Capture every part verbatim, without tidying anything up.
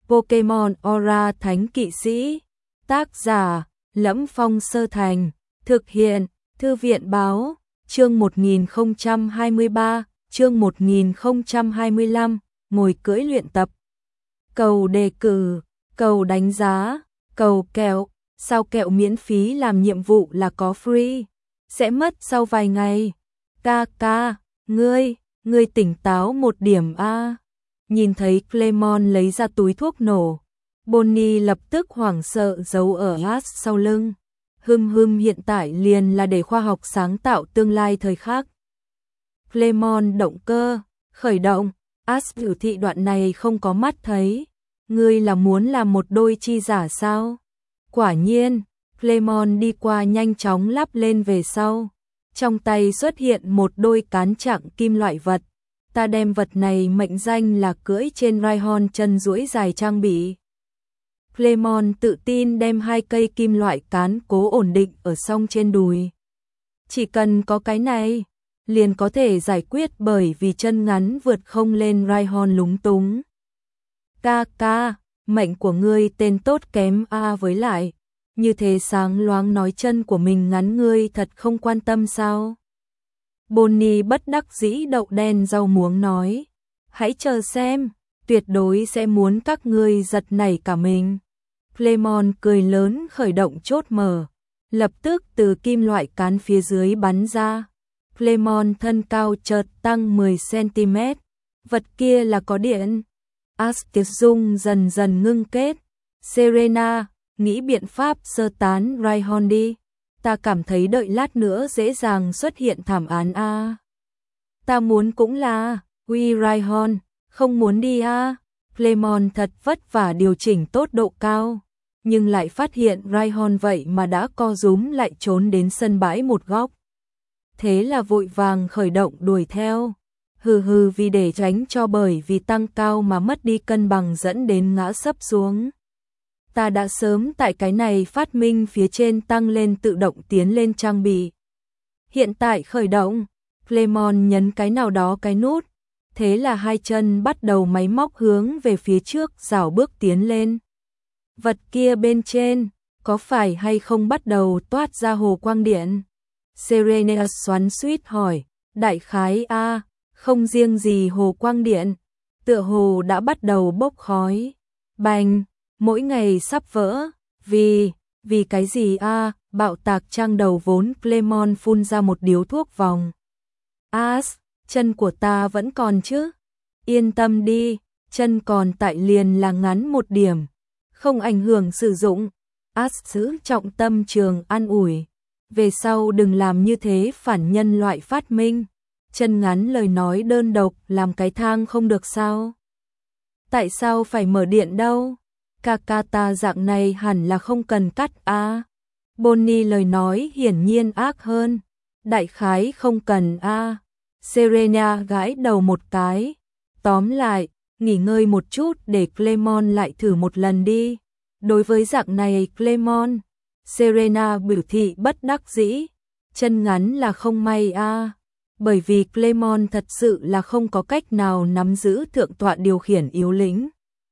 Pokemon Aura Thánh Kỵ Sĩ. Tác giả: Lẫm Phong Sơ Thành. Thực hiện: Thư viện báo. Chương một nghìn không trăm hai mươi ba, chương một nghìn không trăm hai mươi lăm, ngồi cưỡi luyện tập. Cầu đề cử, cầu đánh giá, cầu kẹo, sao kẹo miễn phí làm nhiệm vụ là có free, sẽ mất sau vài ngày. Ca ca, ngươi, ngươi tỉnh táo một điểm a. Nhìn thấy Clemon lấy ra túi thuốc nổ, Bonnie lập tức hoảng sợ giấu ở Ash sau lưng. Hừm hừm, hiện tại liền là để khoa học sáng tạo tương lai thời khắc. Clemon động cơ, khởi động. Ash biểu thị đoạn này không có mắt thấy. Ngươi là muốn làm một đôi chi giả sao? Quả nhiên, Clemon đi qua nhanh chóng lắp lên về sau. Trong tay xuất hiện một đôi cán chặng kim loại vật. Ta đem vật này mệnh danh là cưỡi trên Rhyhorn chân duỗi dài trang bị. Clemon tự tin đem hai cây kim loại cán cố ổn định ở song trên đùi. Chỉ cần có cái này, liền có thể giải quyết bởi vì chân ngắn vượt không lên Rhyhorn lúng túng. Ca ca, mệnh của ngươi tên tốt kém a, với lại, như thế sáng loáng nói chân của mình ngắn ngươi thật không quan tâm sao? Bonnie bất đắc dĩ đậu đen rau muống nói, hãy chờ xem, tuyệt đối sẽ muốn các ngươi giật nảy cả mình. Clemon cười lớn khởi động chốt mở, lập tức từ kim loại cán phía dưới bắn ra. Clemon thân cao chợt tăng mười xăng-ti-mét, vật kia là có điện. Ash tiết dung dần dần ngưng kết. Serena, nghĩ biện pháp sơ tán Rhyhorn đi. Ta cảm thấy đợi lát nữa dễ dàng xuất hiện thảm án a. Ta muốn cũng là, Uy Rhyhorn, không muốn đi a. Clemon thật vất vả điều chỉnh tốt độ cao, nhưng lại phát hiện Rhyhorn vậy mà đã co rúm lại trốn đến sân bãi một góc. Thế là vội vàng khởi động đuổi theo. Hừ hừ, vì để tránh cho bởi vì tăng cao mà mất đi cân bằng dẫn đến ngã sấp xuống. Ta đã sớm tại cái này phát minh phía trên tăng lên tự động tiến lên trang bị. Hiện tại khởi động, Clemon nhấn cái nào đó cái nút, thế là hai chân bắt đầu máy móc hướng về phía trước rảo bước tiến lên. Vật kia bên trên, có phải hay không bắt đầu toát ra hồ quang điện? Serena xoắn xuýt hỏi, đại khái a, không riêng gì hồ quang điện, tựa hồ đã bắt đầu bốc khói. Bành, mỗi ngày sắp vỡ, vì, vì cái gì a? Bạo tạc trang đầu vốn. Clemon phun ra một điếu thuốc vòng. Ash, chân của ta vẫn còn chứ? Yên tâm đi, chân còn tại liền là ngắn một điểm, không ảnh hưởng sử dụng. Ash giữ trọng tâm trường an ủi, về sau đừng làm như thế phản nhân loại phát minh. Chân ngắn lời nói đơn độc làm cái thang không được sao? Tại sao phải mở điện đâu? Kakata dạng này hẳn là không cần cắt a. Bonnie lời nói hiển nhiên ác hơn. Đại khái không cần a. Serena gãi đầu một cái. Tóm lại, nghỉ ngơi một chút để Clemon lại thử một lần đi. Đối với dạng này Clemon, Serena biểu thị bất đắc dĩ. Chân ngắn là không may a. Bởi vì Clemon thật sự là không có cách nào nắm giữ thượng tọa điều khiển yếu lĩnh.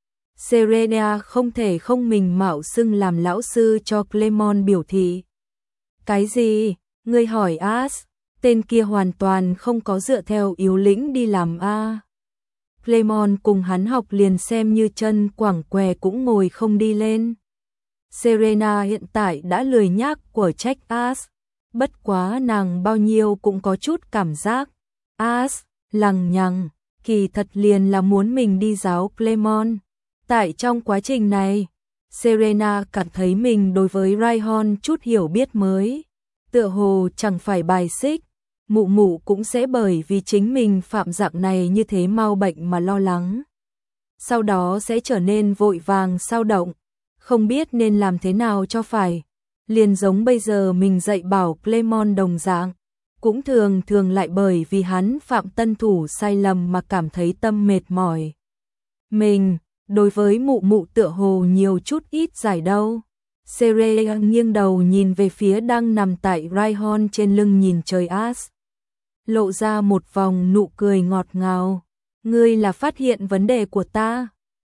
Serena không thể không mình mạo xưng làm lão sư cho Clemon biểu thị. Cái gì? Ngươi hỏi Ash, tên kia hoàn toàn không có dựa theo yếu lĩnh đi làm a. Clemon cùng hắn học liền xem như chân quẳng què cũng ngồi không đi lên. Serena hiện tại đã lười nhác của trách Ash, bất quá nàng bao nhiêu cũng có chút cảm giác. Ash, lằng nhằng, kỳ thật liền là muốn mình đi giáo Clemon. Tại trong quá trình này, Serena cảm thấy mình đối với Rhyhorn chút hiểu biết mới, tựa hồ chẳng phải bài xích, mụ mụ cũng sẽ bởi vì chính mình phạm dạng này như thế mau bệnh mà lo lắng. Sau đó sẽ trở nên vội vàng sao động, không biết nên làm thế nào cho phải. Liền giống bây giờ mình dạy bảo Clemon đồng dạng, cũng thường thường lại bởi vì hắn phạm tân thủ sai lầm mà cảm thấy tâm mệt mỏi. Mình, đối với mụ mụ tựa hồ nhiều chút ít giải đâu. Serena nghiêng đầu nhìn về phía đang nằm tại Rhyhorn trên lưng nhìn trời Ash, lộ ra một vòng nụ cười ngọt ngào. Ngươi là phát hiện vấn đề của ta.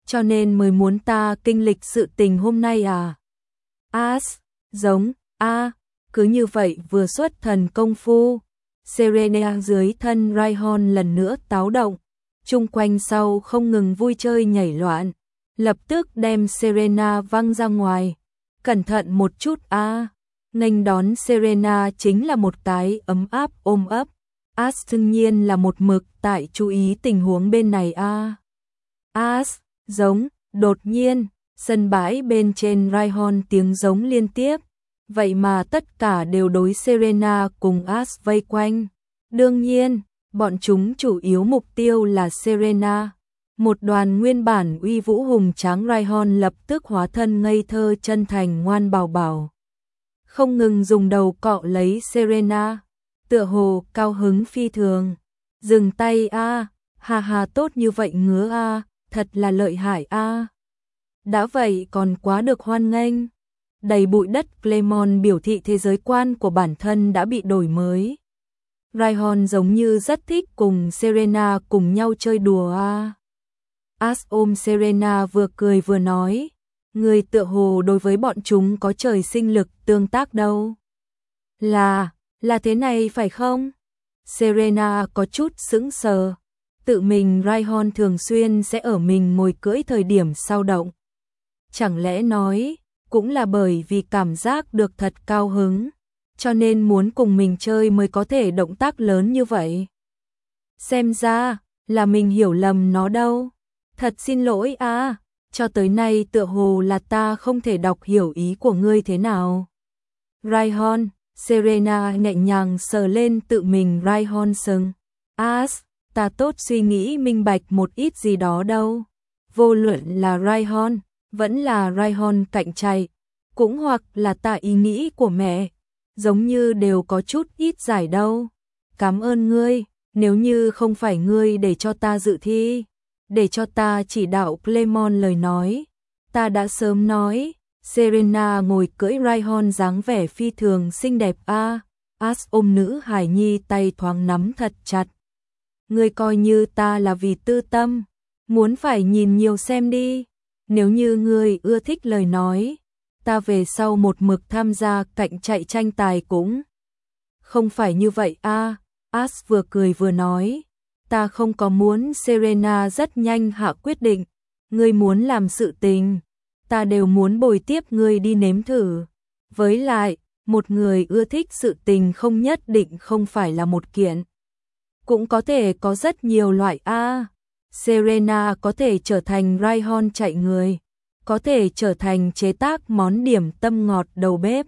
cho nên mới muốn ta kinh lịch sự tình hôm nay à? As, giống, a, cứ như vậy vừa xuất thần công phu, Serena dưới thân Rayhon lần nữa táo động, chung quanh sau không ngừng vui chơi nhảy loạn, lập tức đem Serena văng ra ngoài. Cẩn thận một chút a. À. Nghênh đón Serena chính là một cái ấm áp ôm ấp. As đương nhiên là một mực tại chú ý tình huống bên này a. À. As, giống, đột nhiên, sân bãi bên trên Rayhon tiếng giống liên tiếp, vậy mà tất cả đều đối Serena cùng As vây quanh. Đương nhiên, bọn chúng chủ yếu mục tiêu là Serena. Một đoàn nguyên bản uy vũ hùng tráng Rayhon lập tức hóa thân ngây thơ chân thành ngoan bảo bảo. Không ngừng dùng đầu cọ lấy Serena, tựa hồ cao hứng phi thường. Dừng tay a, à, hà hà tốt như vậy ngứa a, à, thật là lợi hại a. À. Đã vậy còn quá được hoan nghênh. Đầy bụi đất Clemon biểu thị thế giới quan của bản thân đã bị đổi mới. Rayhon giống như rất thích cùng Serena cùng nhau chơi đùa a. À. As ôm Serena vừa cười vừa nói, người tựa hồ đối với bọn chúng có trời sinh lực tương tác đâu. Là, là thế này phải không? Serena có chút sững sờ, tự mình Rayhon thường xuyên sẽ ở mình ngồi cưỡi thời điểm sao động. Chẳng lẽ nói, cũng là bởi vì cảm giác được thật cao hứng, cho nên muốn cùng mình chơi mới có thể động tác lớn như vậy. Xem ra, là mình hiểu lầm nó đâu. Thật xin lỗi à, cho tới nay tựa hồ là ta không thể đọc hiểu ý của ngươi thế nào. Rayhon, Serena nhẹ nhàng sờ lên tự mình Rayhon sừng. As, ta tốt suy nghĩ minh bạch một ít gì đó đâu. Vô luận là Rayhon, vẫn là Rayhon cạnh chạy, cũng hoặc là ta ý nghĩ của mẹ, giống như đều có chút ít giải đâu. Cảm ơn ngươi, nếu như không phải ngươi để cho ta dự thi, để cho ta chỉ đạo Clemon lời nói, ta đã sớm nói. Serena ngồi cưỡi Rayhon dáng vẻ phi thường xinh đẹp a. À. As ôm nữ hài nhi tay thoáng nắm thật chặt. Ngươi coi như ta là vì tư tâm, muốn phải nhìn nhiều xem đi. Nếu như ngươi ưa thích lời nói, ta về sau một mực tham gia cạnh chạy tranh tài cũng không phải như vậy a. À. As vừa cười vừa nói, ta không có muốn. Serena rất nhanh hạ quyết định, ngươi muốn làm sự tình, ta đều muốn bồi tiếp ngươi đi nếm thử. Với lại, một người ưa thích sự tình không nhất định không phải là một kiện, cũng có thể có rất nhiều loại a. À. Serena có thể trở thành Rayhon chạy người, có thể trở thành chế tác món điểm tâm ngọt đầu bếp,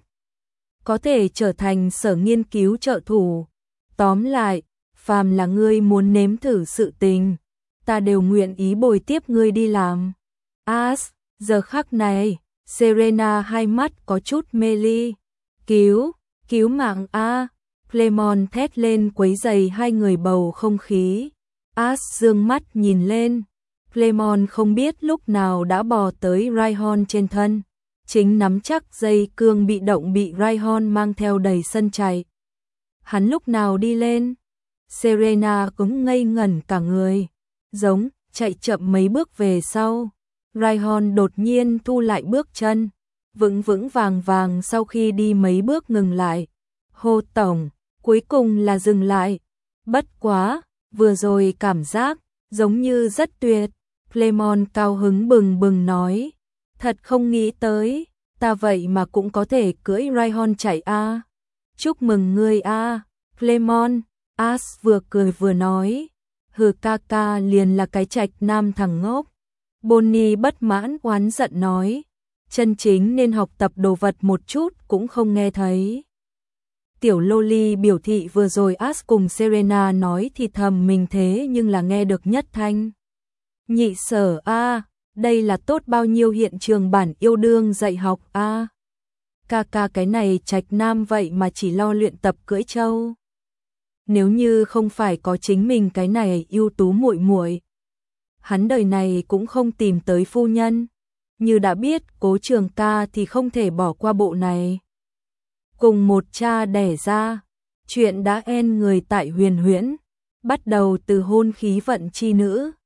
có thể trở thành sở nghiên cứu trợ thủ. Tóm lại, phàm là ngươi muốn nếm thử sự tình, ta đều nguyện ý bồi tiếp ngươi đi làm. As, giờ khắc này, Serena hai mắt có chút mê ly. Cứu, cứu mạng a. Clemon thét lên quấy rầy hai người bầu không khí. As dương mắt nhìn lên, Clemon không biết lúc nào đã bò tới Rayhon trên thân, chính nắm chắc dây cương bị động bị Rayhon mang theo đầy sân chạy. Hắn lúc nào đi lên? Serena cũng ngây ngẩn cả người, giống chạy chậm mấy bước về sau. Rayhon đột nhiên thu lại bước chân, vững vững vàng vàng sau khi đi mấy bước ngừng lại. Hô tổng, cuối cùng là dừng lại. Bất quá, vừa rồi cảm giác giống như rất tuyệt. Clemon cao hứng bừng bừng nói, thật không nghĩ tới, ta vậy mà cũng có thể cưỡi Rayhon chạy a. À. Chúc mừng ngươi a, à. Clemon. As vừa cười vừa nói, hừ ca ca liền là cái trạch nam thằng ngốc. Bonnie bất mãn oán giận nói, chân chính nên học tập đồ vật một chút cũng không nghe thấy. Tiểu Loli biểu thị vừa rồi As cùng Serena nói thì thầm mình thế nhưng là nghe được nhất thanh. Nhị sở a, à, đây là tốt bao nhiêu hiện trường bản yêu đương dạy học a. À. Ca ca cái này trạch nam vậy mà chỉ lo luyện tập cưỡi trâu. Nếu như không phải có chính mình cái này ưu tú muội muội, hắn đời này cũng không tìm tới phu nhân. Như đã biết Cố Trường ca thì không thể bỏ qua bộ này. Cùng một cha đẻ ra, chuyện đã en người tại Huyền Huyễn, bắt đầu từ hôn khí vận chi nữ.